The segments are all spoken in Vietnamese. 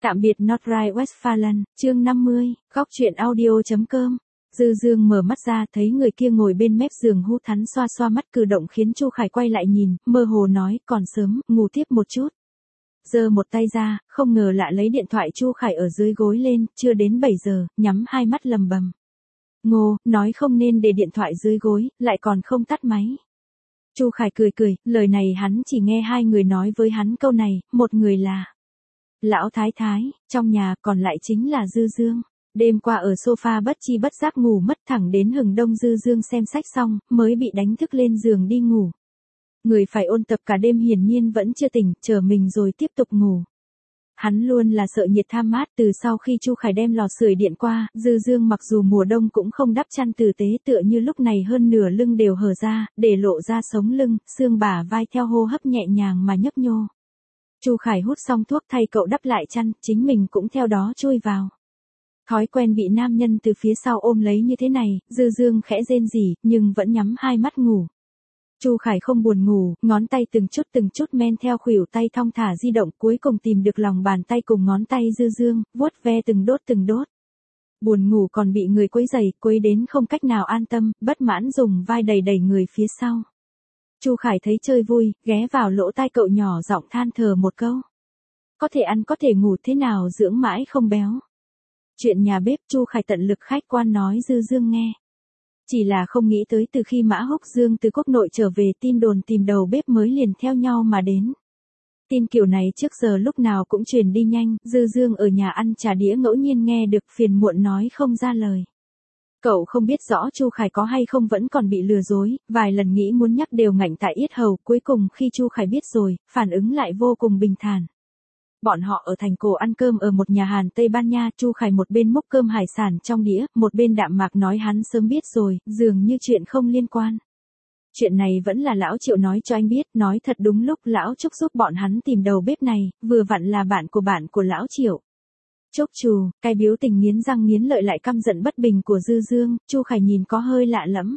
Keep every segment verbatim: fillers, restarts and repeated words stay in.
Tạm biệt Nordrhein-Westfalen, chương năm mươi, góc truyện audio.com. Dư Dương mở mắt ra thấy người kia ngồi bên mép giường hút thắn xoa xoa mắt, cử động khiến Chu Khải quay lại nhìn, mơ hồ nói, còn sớm, ngủ tiếp một chút. Giơ một tay ra, không ngờ lạ lấy điện thoại Chu Khải ở dưới gối lên, chưa đến bảy giờ, nhắm hai mắt lầm bầm. Ngô, nói không nên để điện thoại dưới gối, lại còn không tắt máy. Chu Khải cười cười, lời này hắn chỉ nghe hai người nói với hắn câu này, một người là Lão Thái Thái, trong nhà, còn lại chính là Dư Dương. Đêm qua ở sofa bất chi bất giác ngủ mất, thẳng đến hừng đông Dư Dương xem sách xong, mới bị đánh thức lên giường đi ngủ. Người phải ôn tập cả đêm hiển nhiên vẫn chưa tỉnh, chờ mình rồi tiếp tục ngủ. Hắn luôn là sợ nhiệt tham mát, từ sau khi Chu Khải đem lò sưởi điện qua, Dư Dương mặc dù mùa đông cũng không đắp chăn tử tế, tựa như lúc này hơn nửa lưng đều hở ra, để lộ ra sống lưng, xương bả vai theo hô hấp nhẹ nhàng mà nhấp nhô. Chu Khải hút xong thuốc thay cậu đắp lại chăn, chính mình cũng theo đó chui vào. Thói quen bị nam nhân từ phía sau ôm lấy như thế này, Dư Dương khẽ rên rỉ, nhưng vẫn nhắm hai mắt ngủ. Chu Khải không buồn ngủ, ngón tay từng chút từng chút men theo khuỷu tay thong thả di động, cuối cùng tìm được lòng bàn tay cùng ngón tay Dư Dương, vuốt ve từng đốt từng đốt. Buồn ngủ còn bị người quấy rầy, quấy đến không cách nào an tâm, bất mãn dùng vai đẩy đẩy người phía sau. Chu Khải thấy chơi vui, ghé vào lỗ tai cậu nhỏ giọng than thở một câu. Có thể ăn có thể ngủ, thế nào dưỡng mãi không béo. Chuyện nhà bếp Chu Khải tận lực khách quan nói Dư Dương nghe. Chỉ là không nghĩ tới từ khi Mã Húc Dương từ quốc nội trở về, tin đồn tìm đầu bếp mới liền theo nhau mà đến. Tin kiểu này trước giờ lúc nào cũng truyền đi nhanh, Dư Dương ở nhà ăn trà đĩa ngẫu nhiên nghe được, phiền muộn nói không ra lời. Cậu không biết rõ Chu Khải có hay không vẫn còn bị lừa dối, vài lần nghĩ muốn nhắc đều ngạnh tại yết hầu, cuối cùng khi Chu Khải biết rồi, phản ứng lại vô cùng bình thản. Bọn họ ở thành cổ ăn cơm ở một nhà hàng Tây Ban Nha, Chu Khải một bên múc cơm hải sản trong đĩa, một bên đạm mạc nói hắn sớm biết rồi, dường như chuyện không liên quan. Chuyện này vẫn là lão Triệu nói cho anh biết, nói thật đúng lúc lão Trúc giúp bọn hắn tìm đầu bếp này, vừa vặn là bạn của bạn của lão Triệu. Trúc trù, cái biếu tình nghiến răng nghiến lợi lại căm giận bất bình của Dư Dương, Chu Khải nhìn có hơi lạ lẫm.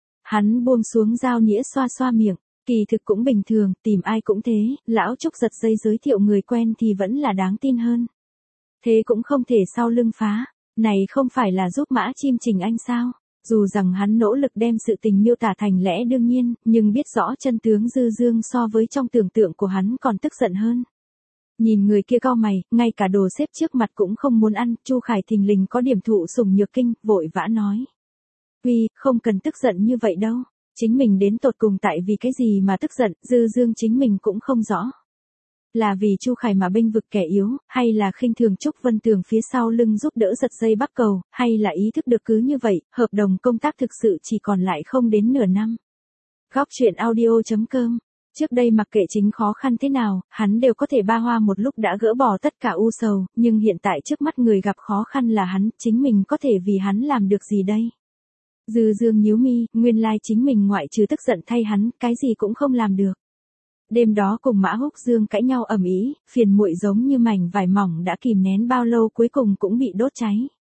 Hắn buông xuống dao nĩa xoa xoa miệng, kỳ thực cũng bình thường, tìm ai cũng thế, lão Trúc giật dây giới thiệu người quen thì vẫn là đáng tin hơn. Thế cũng không thể sau lưng phá, này không phải là giúp Mã Chim Trình Anh sao? Dù rằng hắn nỗ lực đem sự tình miêu tả thành lẽ đương nhiên, nhưng biết rõ chân tướng Dư Dương so với trong tưởng tượng của hắn còn tức giận hơn. Nhìn người kia cau mày, ngay cả đồ xếp trước mặt cũng không muốn ăn, Chu Khải thình lình có điểm thụ sủng nhược kinh, vội vã nói. Uy, không cần tức giận như vậy đâu, chính mình đến tột cùng tại vì cái gì mà tức giận, Dư Dương chính mình cũng không rõ. Là vì Chu Khải mà bênh vực kẻ yếu, hay là khinh thường Trúc Vân Tường phía sau lưng giúp đỡ giật dây bắc cầu, hay là ý thức được cứ như vậy, hợp đồng công tác thực sự chỉ còn lại không đến nửa năm. Góc truyện audio.com. Trước đây mặc kệ chính khó khăn thế nào, hắn đều có thể ba hoa một lúc đã gỡ bỏ tất cả u sầu, nhưng hiện tại trước mắt người gặp khó khăn là hắn, chính mình có thể vì hắn làm được gì đây? Dư Dương nhíu mi, nguyên lai chính mình ngoại trừ tức giận thay hắn, cái gì cũng không làm được. Đêm đó cùng Mã Húc Dương cãi nhau ầm ĩ, phiền muội giống như mảnh vải mỏng đã kìm nén bao lâu cuối cùng cũng bị đốt cháy.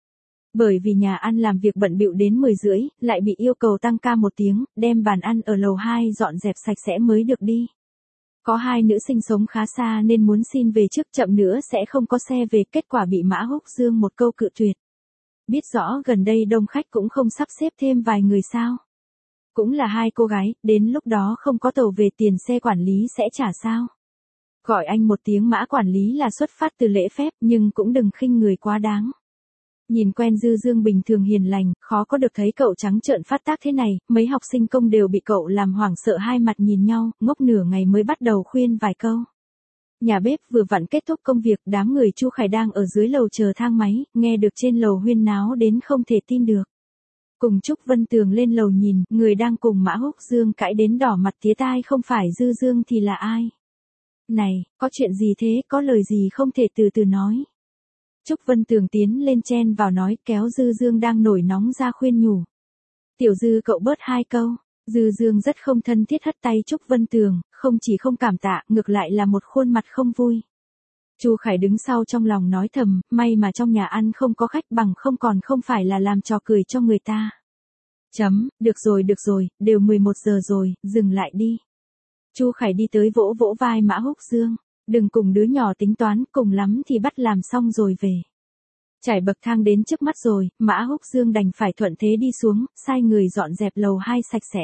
Bởi vì nhà ăn làm việc bận bịu đến mười rưỡi, lại bị yêu cầu tăng ca một tiếng, đem bàn ăn ở lầu hai dọn dẹp sạch sẽ mới được đi. Có hai nữ sinh sống khá xa nên muốn xin về trước, chậm nữa sẽ không có xe về, kết quả bị Mã Húc Dương một câu cự tuyệt. Biết rõ gần đây đông khách cũng không sắp xếp thêm vài người sao. Cũng là hai cô gái, đến lúc đó không có tàu về tiền xe quản lý sẽ trả sao. Gọi anh một tiếng Mã quản lý là xuất phát từ lễ phép, nhưng cũng đừng khinh người quá đáng. Nhìn quen Dư Dương bình thường hiền lành, khó có được thấy cậu trắng trợn phát tác thế này, mấy học sinh công đều bị cậu làm hoảng sợ, hai mặt nhìn nhau, ngốc nửa ngày mới bắt đầu khuyên vài câu. Nhà bếp vừa vặn kết thúc công việc, đám người Chu Khải đang ở dưới lầu chờ thang máy, nghe được trên lầu huyên náo đến không thể tin được. Cùng Trúc Vân Tường lên lầu nhìn, người đang cùng Mã Húc Dương cãi đến đỏ mặt tía tai không phải Dư Dương thì là ai? Này, có chuyện gì thế, có lời gì không thể từ từ nói? Trúc Vân Tường tiến lên chen vào nói, kéo Dư Dương đang nổi nóng ra khuyên nhủ. Tiểu Dư cậu bớt hai câu. Dư Dương rất không thân thiết hất tay Trúc Vân Tường, không chỉ không cảm tạ, ngược lại là một khuôn mặt không vui. Chu Khải đứng sau trong lòng nói thầm, may mà trong nhà ăn không có khách, bằng không còn không phải là làm trò cười cho người ta. Chấm, được rồi được rồi, đều mười một giờ rồi, dừng lại đi. Chu Khải đi tới vỗ vỗ vai Mã Húc Dương. Đừng cùng đứa nhỏ tính toán, cùng lắm thì bắt làm xong rồi về. Trải bậc thang đến trước mắt rồi, Mã Húc Dương đành phải thuận thế đi xuống, sai người dọn dẹp lầu hai sạch sẽ.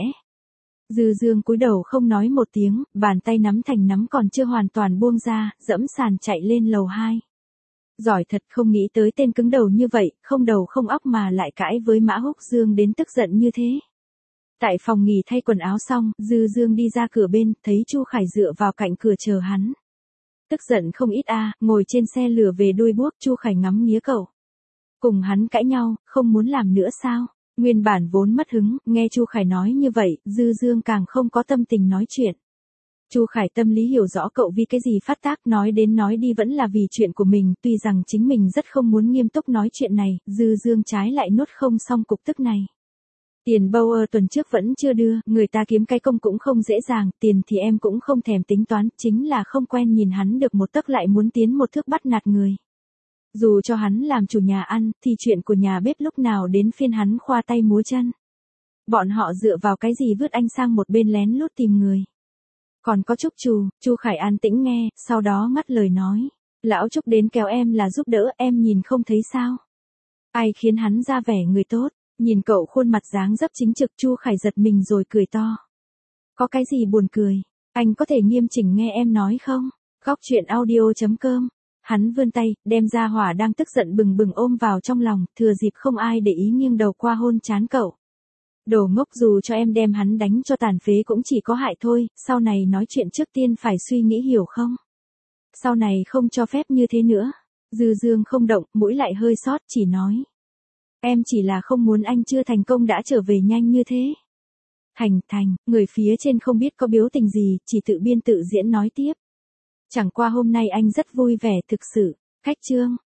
Dư Dương cúi đầu không nói một tiếng, bàn tay nắm thành nắm còn chưa hoàn toàn buông ra, dẫm sàn chạy lên lầu hai. Giỏi thật, không nghĩ tới tên cứng đầu như vậy, không đầu không óc mà lại cãi với Mã Húc Dương đến tức giận như thế. Tại phòng nghỉ thay quần áo xong, Dư Dương đi ra cửa bên, thấy Chu Khải dựa vào cạnh cửa chờ hắn. Tức giận không ít a, ngồi trên xe lửa về đuôi buốc, Chu Khải ngắm nghía cậu. Cùng hắn cãi nhau, không muốn làm nữa sao? Nguyên bản vốn mất hứng, nghe Chu Khải nói như vậy, Dư Dương càng không có tâm tình nói chuyện. Chu Khải tâm lý hiểu rõ cậu vì cái gì phát tác, nói đến nói đi vẫn là vì chuyện của mình, tuy rằng chính mình rất không muốn nghiêm túc nói chuyện này, Dư Dương trái lại nuốt không xong cục tức này. Tiền Bauer tuần trước vẫn chưa đưa, người ta kiếm cái công cũng không dễ dàng, tiền thì em cũng không thèm tính toán, chính là không quen nhìn hắn được một tấc lại muốn tiến một thước bắt nạt người. Dù cho hắn làm chủ nhà ăn, thì chuyện của nhà bếp lúc nào đến phiên hắn khoa tay múa chân. Bọn họ dựa vào cái gì vứt anh sang một bên lén lút tìm người. Còn có Trúc Trù, Chu Khải an tĩnh nghe, sau đó ngắt lời nói. Lão Trúc đến kéo em là giúp đỡ, em nhìn không thấy sao. Ai khiến hắn ra vẻ người tốt, nhìn cậu khuôn mặt dáng dấp chính trực, Chu Khải giật mình rồi cười to. Có cái gì buồn cười, anh có thể nghiêm chỉnh nghe em nói không? Góc chuyện audio chấm com. Hắn vươn tay, đem ra hỏa đang tức giận bừng bừng ôm vào trong lòng, thừa dịp không ai để ý nghiêng đầu qua hôn trán cậu. Đồ ngốc, dù cho em đem hắn đánh cho tàn phế cũng chỉ có hại thôi, sau này nói chuyện trước tiên phải suy nghĩ hiểu không? Sau này không cho phép như thế nữa. Dư Dương không động, mũi lại hơi sót, chỉ nói. Em chỉ là không muốn anh chưa thành công đã trở về nhanh như thế. Thành thành, người phía trên không biết có biểu tình gì, chỉ tự biên tự diễn nói tiếp. Chẳng qua hôm nay anh rất vui vẻ thực sự. Khách trương.